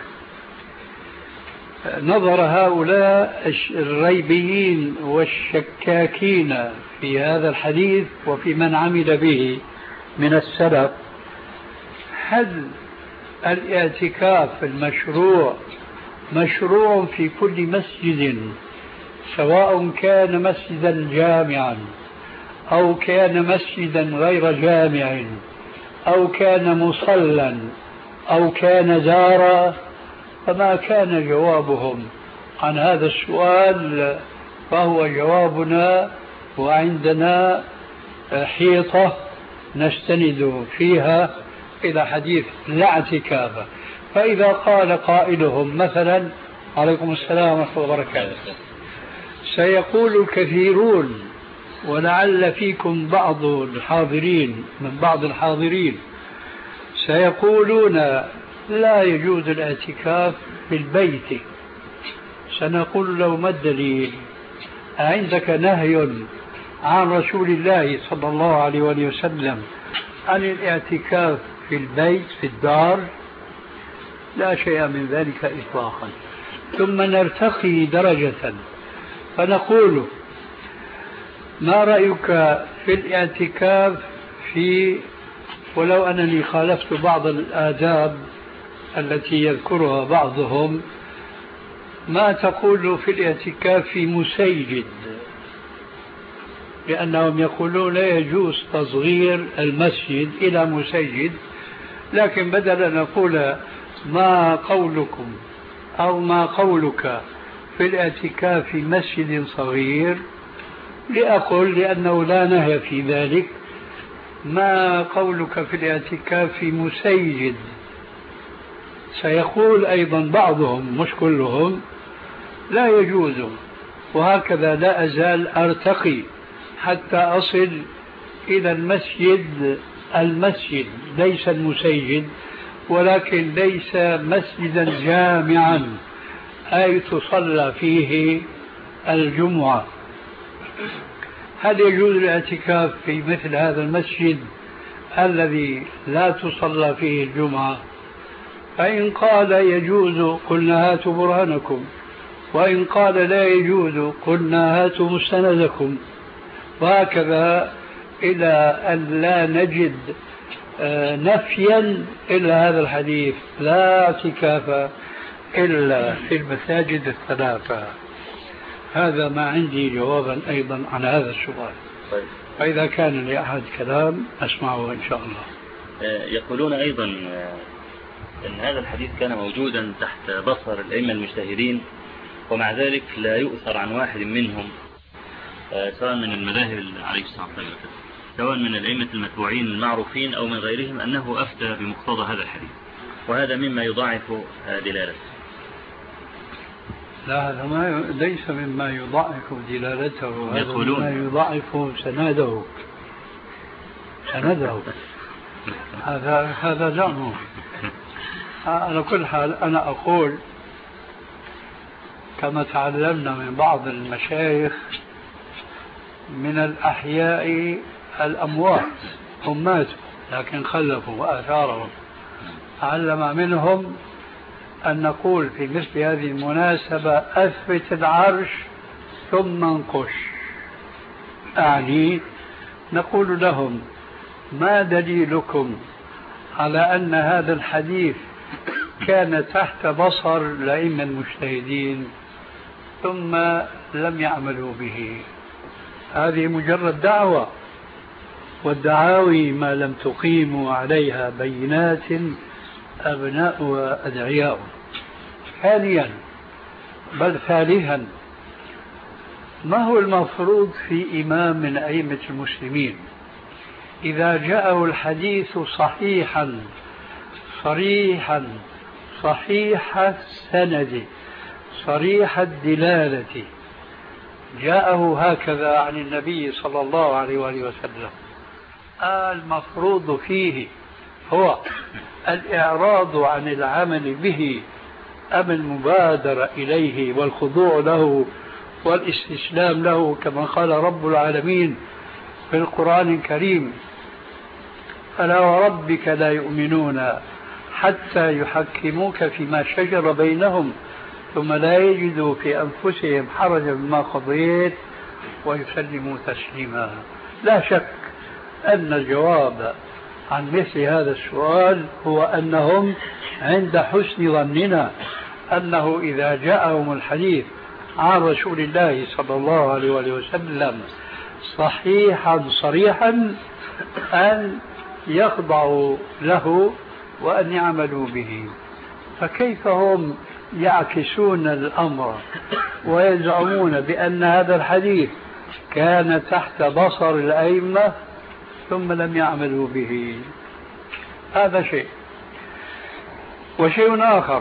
نظر هؤلاء الريبيين والشكاكين في هذا الحديث وفي من عمل به من السلف: هل الاعتكاف المشروع مشروع في كل مسجد، سواء كان مسجدا جامعا أو كان مسجدا غير جامع أو كان مصلى أو كان دارا؟ فما كان جوابهم عن هذا السؤال، فهو جوابنا وعندنا حيطة نستند فيها إلى حديث لا اعتكاف. فإذا قال قائلهم مثلا: عليكم السلام ورحمة الله وبركاته، سيقول الكثيرون ولعل فيكم بعض الحاضرين من بعض الحاضرين سيقولون: لا يجوز الاعتكاف في البيت. سنقول له: ما الدليل؟ عندك نهي عن رسول الله صلى الله عليه وسلم عن الاعتكاف في البيت في الدار؟ لا شيء من ذلك إطلاقا. ثم نرتقي درجة فنقول: ما رأيك في الاعتكاف في، ولو أنني خالفت بعض الآداب التي يذكرها بعضهم، ما تقول في الاعتكاف في مسيجد؟ لأنهم يقولون لا يجوز تصغير المسجد إلى مسيجد. لكن بدل أن نقول ما قولكم أو ما قولك في الاعتكاف في مسجد صغير؟ لأقول لأنه لا نهي في ذلك. ما قولك في الاعتكاف في مسيجد؟ سيقول أيضا بعضهم مش كلهم لا يجوز، وهكذا لا أزال أرتقي حتى أصل إلى المسجد المسجد ليس المسيجد، ولكن ليس مسجدا جامعا أي تصلى فيه الجمعة. هل يجوز الاعتكاف في مثل هذا المسجد الذي لا تصلى فيه الجمعة؟ فإن قال يجوز قلنا هاتوا برهانكم، وإن قال لا يجوز قلنا هاتوا مستندكم، وهكذا إلى أن لا نجد نفيا إلا هذا الحديث: لا اعتكاف إلا في المساجد الثلاثة. هذا ما عندي جوابا أيضا عن هذا السؤال. طيب. فإذا كان لأحد كلام أسمعه إن شاء الله. يقولون أيضا أن هذا الحديث كان موجودا تحت بصر الأئمة المجتهدين، ومع ذلك لا يؤثر عن واحد منهم سواء من المذاهب عليه الصلاة والسلام، سواء من الأئمة المتبوعين المعروفين أو من غيرهم، أنه أفتى بمقتضى هذا الحديث، وهذا مما يضاعف دلالته. لا، هذا ما ليس مما يضاعف دلالته، هذا يقولون مما يضاعف سنده سنده هذا هذا زعمه. على كل حال أنا أقول كما تعلمنا من بعض المشايخ من الأحياء الأموات، هم ماتوا لكن خلفوا آثارهم، علم منهم أن نقول في مثل هذه المناسبة: أثبت العرش ثم انقش. أعني نقول لهم: ما دليلكم على أن هذا الحديث كان تحت بصر الأئمة المجتهدين ثم لم يعملوا به؟ هذه مجرد دعوة، والدعاوي ما لم تقيموا عليها بينات أبناء وأدعياء. ثانيا بل ثالثا، ما هو المفروض في إمام من أئمة المسلمين إذا جاءه الحديث صحيحا صريحا صحيح السند صريح الدلالة، جاءه هكذا عن النبي صلى الله عليه وآله وسلم، المفروض فيه هو الإعراض عن العمل به أم المبادرة إليه والخضوع له والاستسلام له، كما قال رب العالمين في القرآن الكريم: فلا وربك لا يؤمنون حتى يحكموك فيما شجر بينهم ثم لا يجدوا في أنفسهم حرجا مما قضيت ويسلموا تسليما. لا شك أن الجواب عن مثل هذا السؤال هو أنهم عند حسن ظننا أنه إذا جاءهم الحديث عن رسول الله صلى الله عليه وسلم صحيحا صريحا أن يخضعوا له وأن يعملوا به. فكيف هم يعكسون الأمر ويزعمون بأن هذا الحديث كان تحت بصر الأئمة ثم لم يعملوا به؟ هذا شيء. وشيء آخر،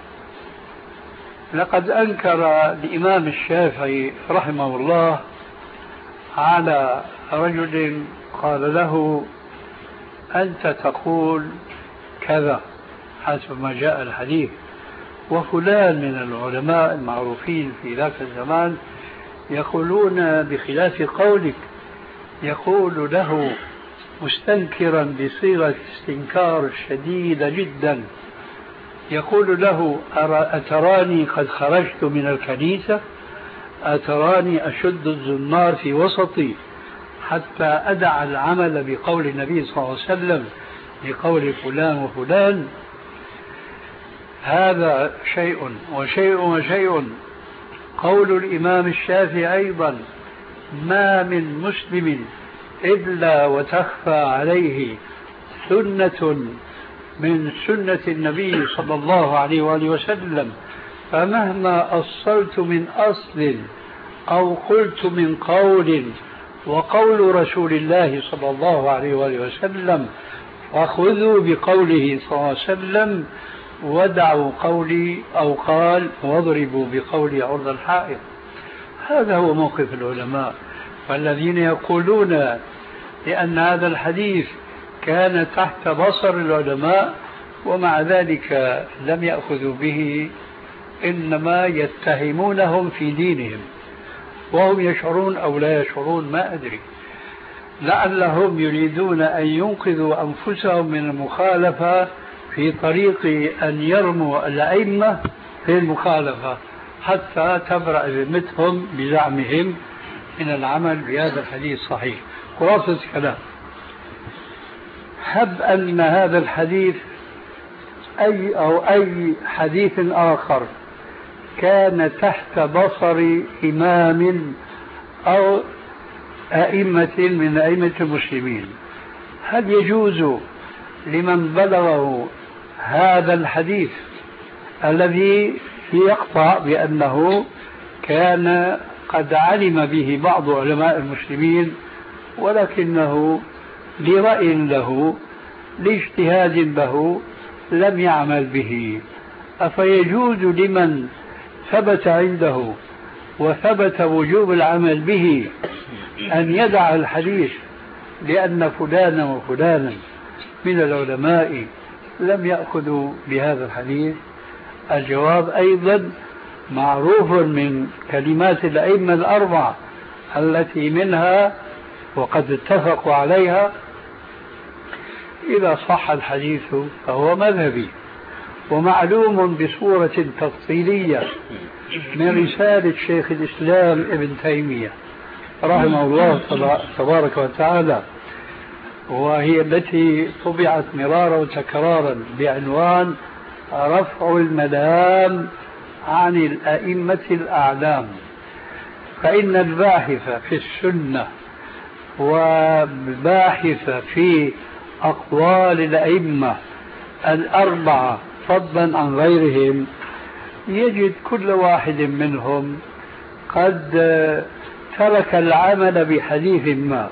لقد أنكر الإمام الشافعي رحمه الله على رجل قال له: أنت تقول كذا حسب ما جاء الحديث، وفلان من العلماء المعروفين في ذاك الزمان يقولون بخلاف قولك. يقول له مستنكرا بصيغة استنكار شديدة جدا، يقول له: أتراني قد خرجت من الكنيسة؟ أتراني أشد الزنار في وسطي حتى أدع العمل بقول النبي صلى الله عليه وسلم بقول فلان وفلان؟ هذا شيء. وشيء وشيء قول الإمام الشافعي أيضا: ما من مسلم إلا وتخفى عليه سنة من سنة النبي صلى الله عليه وآله وسلم فمهما أصلت من أصل أو قلت من قول وقول رسول الله صلى الله عليه وآله وسلم فخذوا بقوله صلى الله عليه وسلم ودعوا قولي أو قال واضربوا بقولي عرض الحائط. هذا هو موقف العلماء. والذين يقولون لأن هذا الحديث كان تحت بصر العلماء ومع ذلك لم يأخذوا به إنما يتهمونهم في دينهم وهم يشعرون أو لا يشعرون ما أدري، لعلهم يريدون أن ينقذوا أنفسهم من المخالفة في طريق أن يرموا الأئمة في المخالفة حتى تبرأ ذمتهم بزعمهم من العمل بهذا الحديث الصحيح. خلاصة الكلام، هب أن هذا الحديث أي أو أي حديث آخر كان تحت بصر إمام أو أئمة من أئمة المسلمين، هل يجوز لمن بلغه هذا الحديث الذي يقطع بأنه كان قد علم به بعض علماء المسلمين ولكنه لرأي له لاجتهاد له لم يعمل به، أفيجوز لمن ثبت عنده وثبت وجوب العمل به أن يدع الحديث لأن فلانا وفلانا من العلماء لم يأخذوا بهذا الحديث؟ الجواب أيضا معروف من كلمات الأئمة الأربعة التي منها وقد اتفقوا عليها إذا صح الحديث فهو مذهبي. ومعلوم بصورة تفصيلية من رسالة شيخ الإسلام ابن تيمية رحمه الله تبارك وتعالى، وهي التي طبعت مرارا وتكرارا بعنوان رفع الملام عن الأئمة الأعلام. فإن الباحث في السنة والباحث في أقوال الأئمة الأربعة فضلا عن غيرهم يجد كل واحد منهم قد ترك العمل بحديث ما.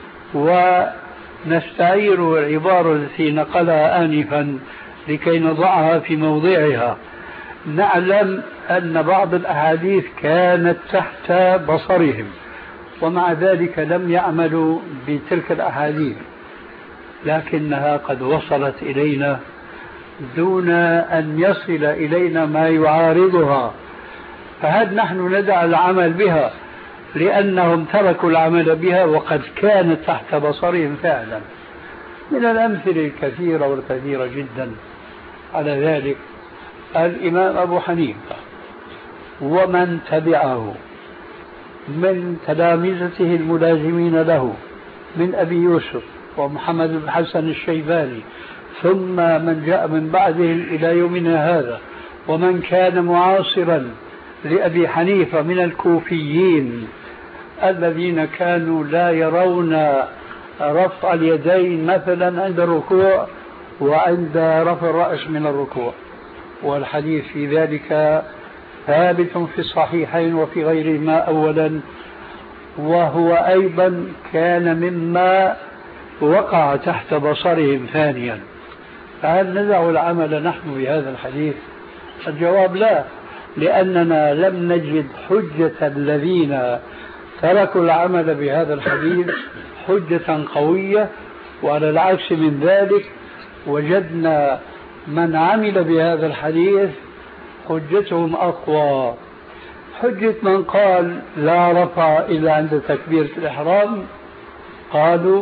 ونستعير العبارة التي نقلها آنفا لكي نضعها في موضعها. نعلم أن بعض الأحاديث كانت تحت بصرهم ومع ذلك لم يعملوا بتلك الأحاديث، لكنها قد وصلت إلينا دون أن يصل إلينا ما يعارضها، فهل نحن ندع العمل بها لأنهم تركوا العمل بها وقد كانت تحت بصرهم فعلا؟ من الأمثلة الكثيرة والكثيرة جدا على ذلك الإمام أبو حنيفة ومن تبعه من تلامذته الملازمين له من أبي يوسف ومحمد بن حسن الشيباني ثم من جاء من بعدهم إلى يومنا هذا ومن كان معاصرا لأبي حنيفة من الكوفيين الذين كانوا لا يرون رفع اليدين مثلا عند الركوع وعند رفع الرأس من الركوع، والحديث في ذلك ثابت في الصحيحين وفي غيرهما أولا، وهو أيضا كان مما وقع تحت بصرهم ثانيا. فهل ندع العمل نحن بهذا الحديث؟ الجواب لا، لأننا لم نجد حجة الذين تركوا العمل بهذا الحديث حجة قوية، وعلى العكس من ذلك وجدنا من عمل بهذا الحديث حجتهم أقوى. حجة من قال لا رفع إلا عند تكبيرة الإحرام، قالوا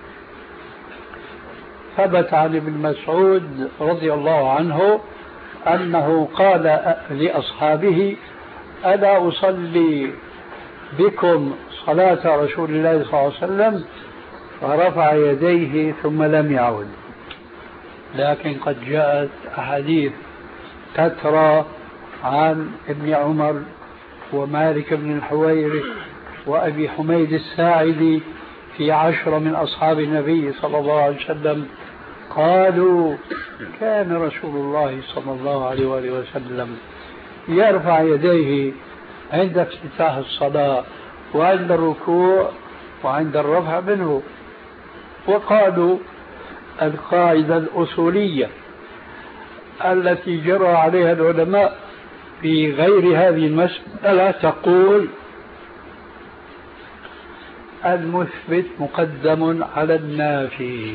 ثبت عن ابن مسعود رضي الله عنه أنه قال لأصحابه ألا أصلي بكم صلاة رسول الله صلى الله عليه وسلم، فرفع يديه ثم لم يعود. لكن قد جاءت أحاديث تترى عن ابن عمر ومالك بن الحويرث وأبي حميد الساعدي في عشرة من أصحاب النبي صلى الله عليه وسلم قالوا كان رسول الله صلى الله عليه وآله وسلم يرفع يديه عند افتتاح الصلاة وعند الركوع وعند الرفع منه. وقالوا القاعدة الأصولية التي جرى عليها العلماء في غير هذه المسألة تقول المثبت مقدم على النافي.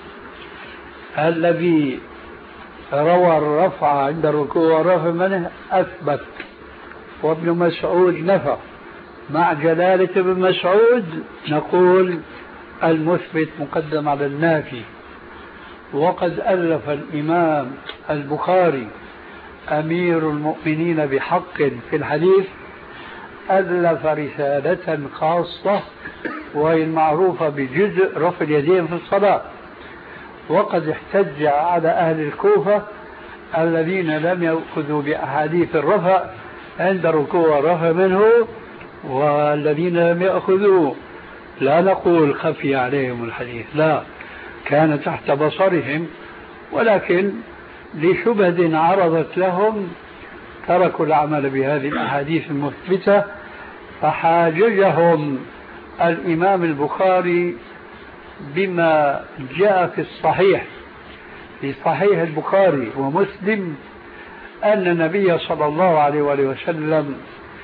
الذي روى الرفع عند الركوع والرفع منه أثبت، وابن مسعود نفى. مع جلالة ابن مسعود نقول المثبت مقدم على النافي. وقد ألف الإمام البخاري أمير المؤمنين بحق في الحديث ألف رسالة خاصة وهي المعروفة بجزء رفع اليدين في الصلاة. وقد احتج على أهل الكوفة الذين لم يأخذوا بأحاديث الرفع عند الركوع والرفع منه، والذين لم يأخذوا لا نقول خفي عليهم الحديث، لا، كان تحت بصرهم، ولكن لشبهة عرضت لهم تركوا العمل بهذه الأحاديث المثبتة. فحاججهم الإمام البخاري بما جاء في الصحيح في صحيح البخاري ومسلم أن النبي صلى الله عليه وآله وسلم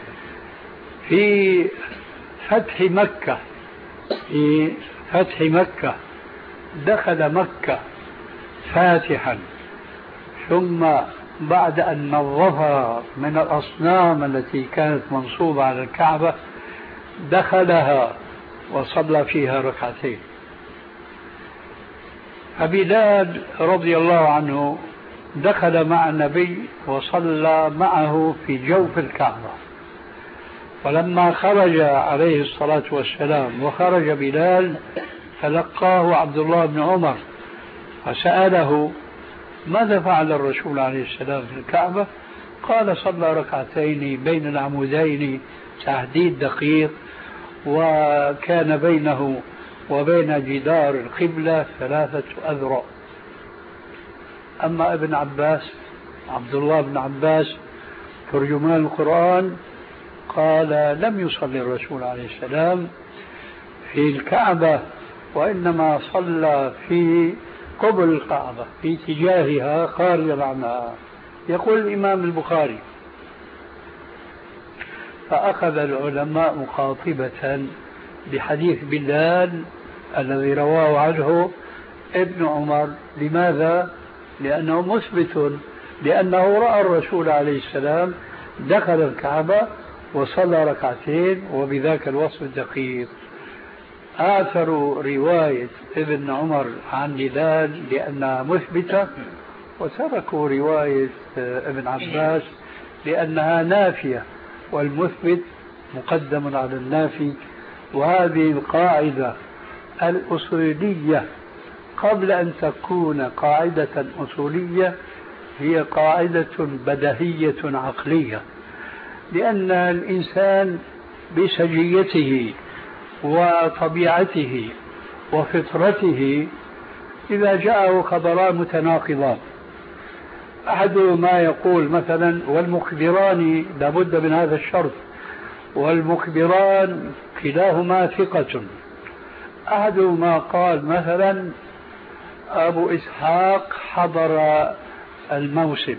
في فتح مكة في فتح مكة دخل مكة فاتحا، ثم بعد أن نظفها من الأصنام التي كانت منصوبة على الكعبة دخلها وصلى فيها ركعتين. فبلال رضي الله عنه دخل مع النبي وصلى معه في جوف الكعبة، ولما خرج عليه الصلاة والسلام وخرج بلال تلقاه عبد الله بن عمر فسأله ماذا فعل الرسول عليه السلام في الكعبة؟ قال صلى ركعتين بين العمودين تحديد دقيق، وكان بينه وبين جدار القبلة ثلاثة أذرع. أما ابن عباس عبد الله بن عباس ترجمان القرآن قال لم يصلي الرسول عليه السلام في الكعبة، وإنما صلى في قبل الكعبة في اتجاهها خارجا عنها. يقول الإمام البخاري فأخذ العلماء مخاطبة بحديث بلال الذي رواه عنه ابن عمر. لماذا؟ لأنه مثبت، لأنه رأى الرسول عليه السلام دخل الكعبة وصلى ركعتين وبذاك الوصف الدقيق. آثروا رواية ابن عمر عن بلال لأنها مثبتة، وتركوا رواية ابن عباس لأنها نافية، والمثبت مقدم على النافي. وهذه القاعدة الأصولية قبل أن تكون قاعدة أصولية هي قاعدة بديهية عقلية، لأن الإنسان بسجيته وطبيعته وفطرته إذا جاءه خبران متناقضان أحدهما يقول مثلا والمخبران لابد من هذا الشرط، والمخبران كلاهما ثقة. أحدهما قال مثلا أبو إسحاق حضر الموسم،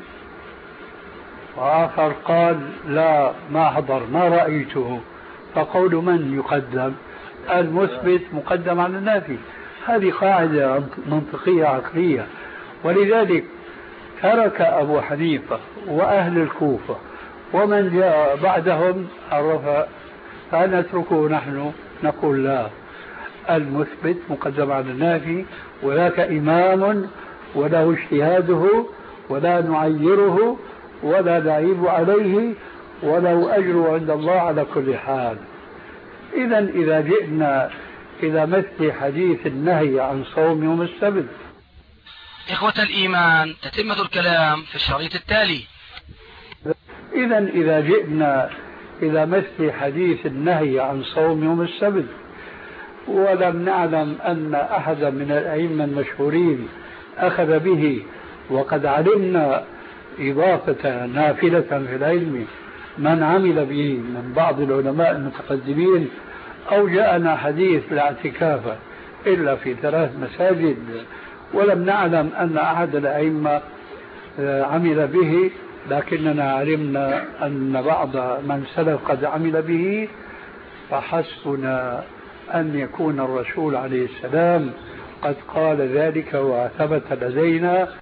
وآخر قال لا ما حضر ما رأيته. فقول من يقدم؟ المثبت مقدم على النافي. هذه قاعدة منطقية عقلية. ولذلك ترك أبو حنيفة وأهل الكوفة ومن جاء بعدهم الرفع، فنتركه نحن نقول لا، المثبت مقدم على النافي، وذاك إمام وله اجتهاده ولا نعيره ولا نعيب عليه وله أجر عند الله على كل حال. إذا إذا جئنا إلى مثل حديث النهي عن صوم يوم السبت. إخوة الإيمان، تتمة الكلام في الشريط التالي. إذا إذا جئنا إلى مثل حديث النهي عن صوم يوم السبت ولم نعلم أن أحدا من الأئمة المشهورين أخذ به، وقد علمنا إضافة نافلة في العلم من عمل به من بعض العلماء المتقدمين، أو جاءنا حديث لا اعتكاف إلا في ثلاث مساجد ولم نعلم أن أحد الأئمة عمل به، لكننا علمنا أن بعض من سلف قد عمل به، فحسبنا أن يكون الرسول عليه السلام قد قال ذلك وثبت لدينا